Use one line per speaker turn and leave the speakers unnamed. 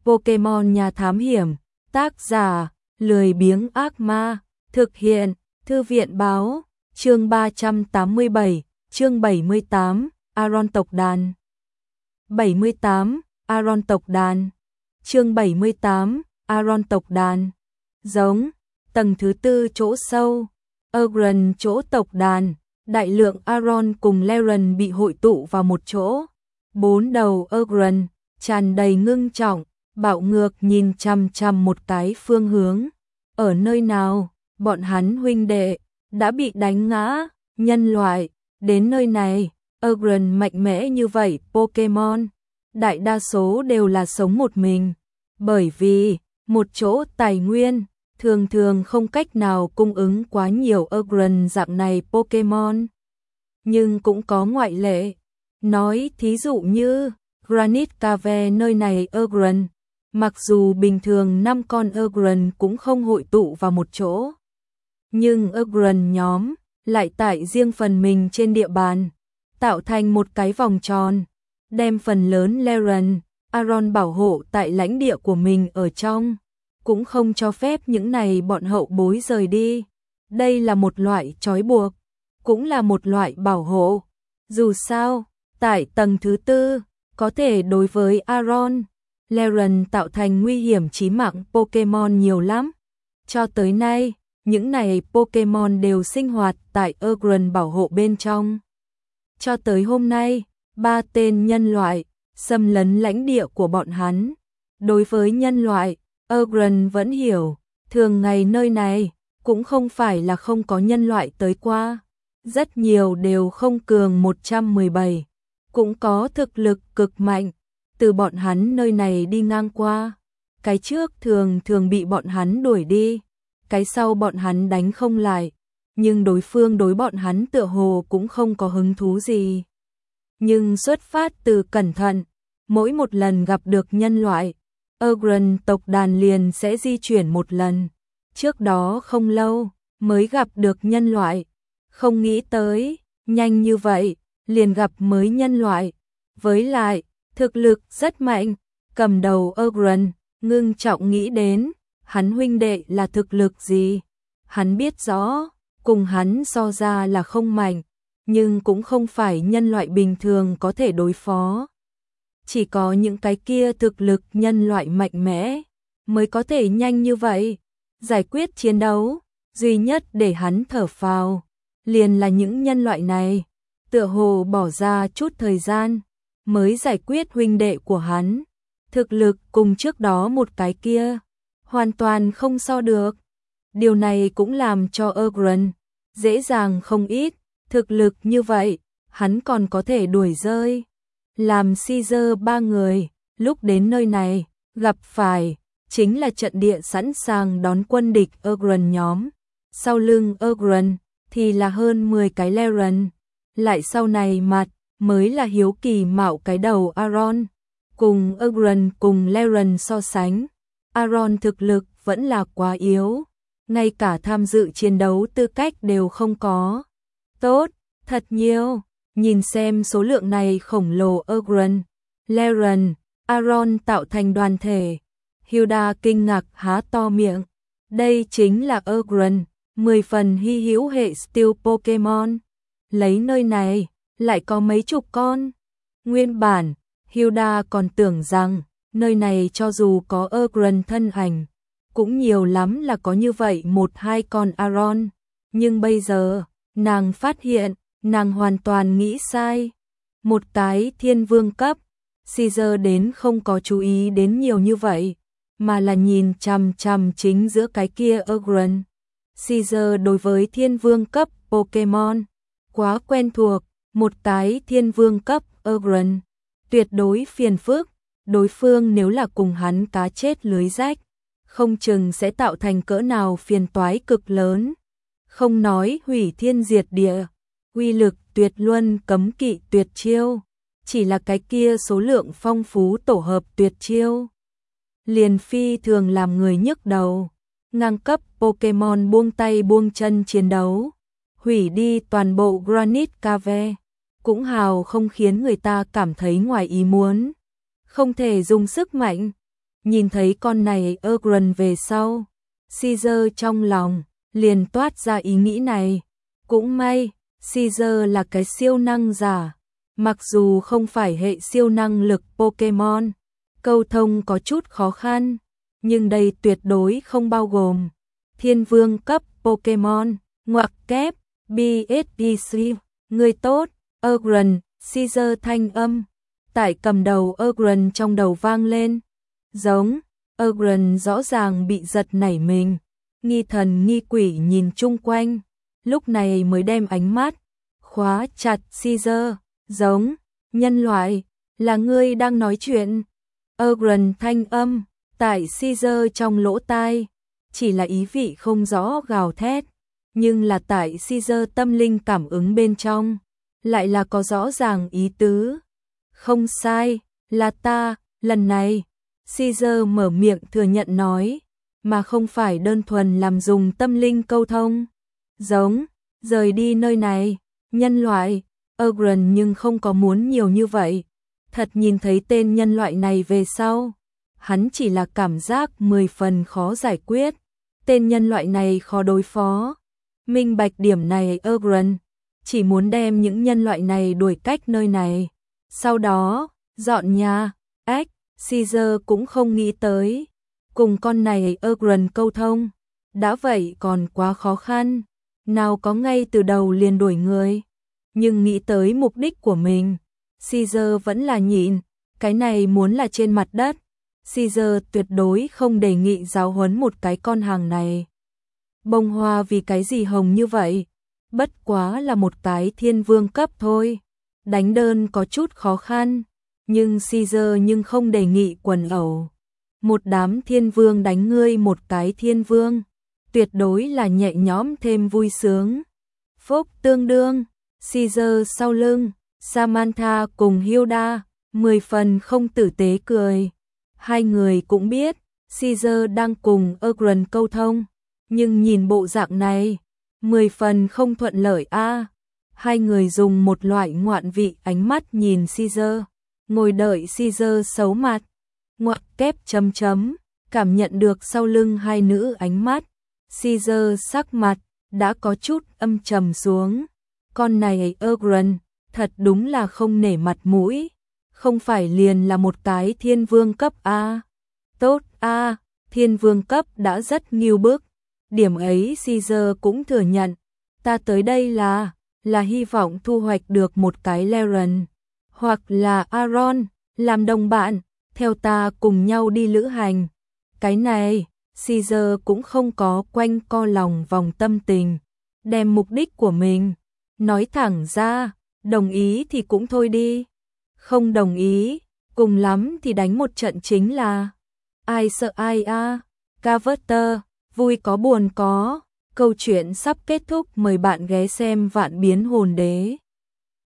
Pokemon Nhà Thám Hiểm, tác giả, lười biếng ác ma, thực hiện, Thư viện báo, chương 387, chương 78, Aron tộc đàn. 78, Aron tộc đàn. Chương 78, Aron tộc đàn. Giống, tầng thứ tư chỗ sâu, Aggron chỗ tộc đàn, đại lượng Aron cùng Laren bị hội tụ vào một chỗ. Bốn đầu Aggron tràn đầy ngưng trọng, bạo ngược nhìn chằm chằm một cái phương hướng. Ở nơi nào, bọn hắn huynh đệ đã bị đánh ngã, nhân loại đến nơi này, Aggron mạnh mẽ như vậy, Pokemon đại đa số đều là sống một mình, bởi vì một chỗ tài nguyên thường thường không cách nào cung ứng quá nhiều Aggron dạng này Pokemon. Nhưng cũng có ngoại lệ, nói thí dụ như Granite Cave nơi này Aggron, mặc dù bình thường 5 con Aggron cũng không hội tụ vào một chỗ, nhưng Aggron nhóm lại tại riêng phần mình trên địa bàn, tạo thành một cái vòng tròn, đem phần lớn Laren, Aron bảo hộ tại lãnh địa của mình ở trong, cũng không cho phép những này bọn hậu bối rời đi. Đây là một loại trói buộc, cũng là một loại bảo hộ. Dù sao, tại tầng thứ tư, có thể đối với Aron, Laren tạo thành nguy hiểm chí mạng Pokemon nhiều lắm. Cho tới nay, những này Pokemon đều sinh hoạt tại Aggron bảo hộ bên trong. Cho tới hôm nay, 3 tên nhân loại xâm lấn lãnh địa của bọn hắn. Đối với nhân loại, Aggron vẫn hiểu, thường ngày nơi này cũng không phải là không có nhân loại tới qua. Rất nhiều đều không cường 117, cũng có thực lực cực mạnh, từ bọn hắn nơi này đi ngang qua. Cái trước thường thường bị bọn hắn đuổi đi, cái sau bọn hắn đánh không lại, nhưng đối phương đối bọn hắn tựa hồ cũng không có hứng thú gì. Nhưng xuất phát từ cẩn thận, mỗi một lần gặp được nhân loại, Aggron tộc đàn liền sẽ di chuyển một lần. Trước đó không lâu, mới gặp được nhân loại, không nghĩ tới, nhanh như vậy, liền gặp mới nhân loại. Với lại, thực lực rất mạnh, cầm đầu Aggron, ngưng trọng nghĩ đến, hắn huynh đệ là thực lực gì. Hắn biết rõ, cùng hắn so ra là không mạnh, nhưng cũng không phải nhân loại bình thường có thể đối phó. Chỉ có những cái kia thực lực nhân loại mạnh mẽ, mới có thể nhanh như vậy, giải quyết chiến đấu. Duy nhất để hắn thở phào, liền là những nhân loại này, tựa hồ bỏ ra chút thời gian, mới giải quyết huynh đệ của hắn. Thực lực cùng trước đó một cái kia, hoàn toàn không so được. Điều này cũng làm cho Aggron dễ dàng không ít, thực lực như vậy, hắn còn có thể đuổi rơi. Làm Caesar 3 người, lúc đến nơi này, gặp phải, chính là trận địa sẵn sàng đón quân địch Aggron nhóm. Sau lưng Aggron, thì là hơn 10 cái Laren. Lại sau này mặt, mới là hiếu kỳ mạo cái đầu Aron. Cùng Aggron cùng Laren so sánh, Aron thực lực vẫn là quá yếu, ngay cả tham dự chiến đấu tư cách đều không có. Tốt, thật nhiều, nhìn xem số lượng này khổng lồ Aggron, Laren, Aron tạo thành đoàn thể. Hilda kinh ngạc há to miệng, đây chính là Aggron, 10 phần hy hữu hệ Steel Pokemon. Lấy nơi này, lại có mấy chục con. Nguyên bản, Hilda còn tưởng rằng, nơi này cho dù có Aggron thân ảnh, cũng nhiều lắm là có như vậy 1-2 con Aron. Nhưng bây giờ, nàng phát hiện, nàng hoàn toàn nghĩ sai. Một cái thiên vương cấp, Caesar đến không có chú ý đến nhiều như vậy, mà là nhìn chằm chằm chính giữa cái kia Aggron. Caesar đối với thiên vương cấp Pokemon quá quen thuộc, một cái thiên vương cấp Aggron tuyệt đối phiền phức, đối phương nếu là cùng hắn cá chết lưới rách, không chừng sẽ tạo thành cỡ nào phiền toái cực lớn. Không nói hủy thiên diệt địa, uy lực tuyệt luân cấm kỵ tuyệt chiêu, chỉ là cái kia số lượng phong phú tổ hợp tuyệt chiêu, liền phi thường làm người nhức đầu. Ngang cấp Pokemon buông tay buông chân chiến đấu, hủy đi toàn bộ Granite Cave, cũng hào không khiến người ta cảm thấy ngoài ý muốn. Không thể dùng sức mạnh, Nhìn thấy con này Ogrun về sau, Caesar trong lòng liền toát ra ý nghĩ này. Cũng may, Caesar là cái siêu năng giả, mặc dù không phải hệ siêu năng lực Pokemon, câu thông có chút khó khăn, nhưng đây tuyệt đối không bao gồm thiên vương cấp Pokemon, ngoặc kép, BSBC, người tốt, Ogrun, Caesar thanh âm, tại cầm đầu Ogrun trong đầu vang lên, giống, Ogrun rõ ràng bị giật nảy mình, nghi thần nghi quỷ nhìn chung quanh, lúc này mới đem ánh mắt, khóa chặt Caesar, giống, nhân loại, là ngươi đang nói chuyện, Ogrun thanh âm, tại Caesar trong lỗ tai, chỉ là ý vị không rõ gào thét, nhưng là tại Caesar tâm linh cảm ứng bên trong, lại là có rõ ràng ý tứ. Không sai, là ta, lần này, Caesar mở miệng thừa nhận nói, mà không phải đơn thuần làm dùng tâm linh câu thông. Giống, rời đi nơi này, nhân loại, Ogrun nhưng không có muốn nhiều như vậy. Thật nhìn thấy tên nhân loại này về sau, hắn chỉ là cảm giác 10 phần khó giải quyết. Tên nhân loại này khó đối phó. Minh bạch điểm này Ogrun chỉ muốn đem những nhân loại này đuổi cách nơi này. Sau đó, dọn nhà, Caesar cũng không nghĩ tới. Cùng con này Ogrun câu thông, đã vậy còn quá khó khăn. Nào có ngay từ đầu liền đuổi người. Nhưng nghĩ tới mục đích của mình, Caesar vẫn là nhịn, cái này muốn là trên mặt đất. Caesar tuyệt đối không đề nghị giáo huấn một cái con hàng này. Bông hoa vì cái gì hồng như vậy? Bất quá là một cái thiên vương cấp thôi. Đánh đơn có chút khó khăn, nhưng Caesar nhưng không đề nghị quần ẩu. Một đám thiên vương đánh ngươi một cái thiên vương, tuyệt đối là nhẹ nhõm thêm vui sướng. Phúc tương đương, Caesar sau lưng, Samantha cùng Hilda, 10 phần không tử tế cười. Hai người cũng biết, Caesar đang cùng Ogrun câu thông, nhưng nhìn bộ dạng này, 10 phần không thuận lợi a. Hai người dùng một loại ngoạn vị ánh mắt nhìn Caesar, ngồi đợi Caesar xấu mặt, ngoặc kép chấm chấm, cảm nhận được sau lưng hai nữ ánh mắt, Caesar sắc mặt đã có chút âm trầm xuống. Con này Ogrun, thật đúng là không nể mặt mũi, không phải liền là một cái thiên vương cấp a. Tốt a, thiên vương cấp đã rất nghiêu bức. Điểm ấy Caesar cũng thừa nhận, ta tới đây là hy vọng thu hoạch được một cái Laren, hoặc là Aaron, làm đồng bạn, theo ta cùng nhau đi lữ hành. Cái này, Caesar cũng không có quanh co lòng vòng tâm tình, đem mục đích của mình nói thẳng ra, đồng ý thì cũng thôi đi, không đồng ý, cùng lắm thì đánh một trận chính là. Ai sợ ai a, Carver, vui có buồn có, câu chuyện sắp kết thúc, mời bạn ghé xem Vạn Biến Hồn Đế.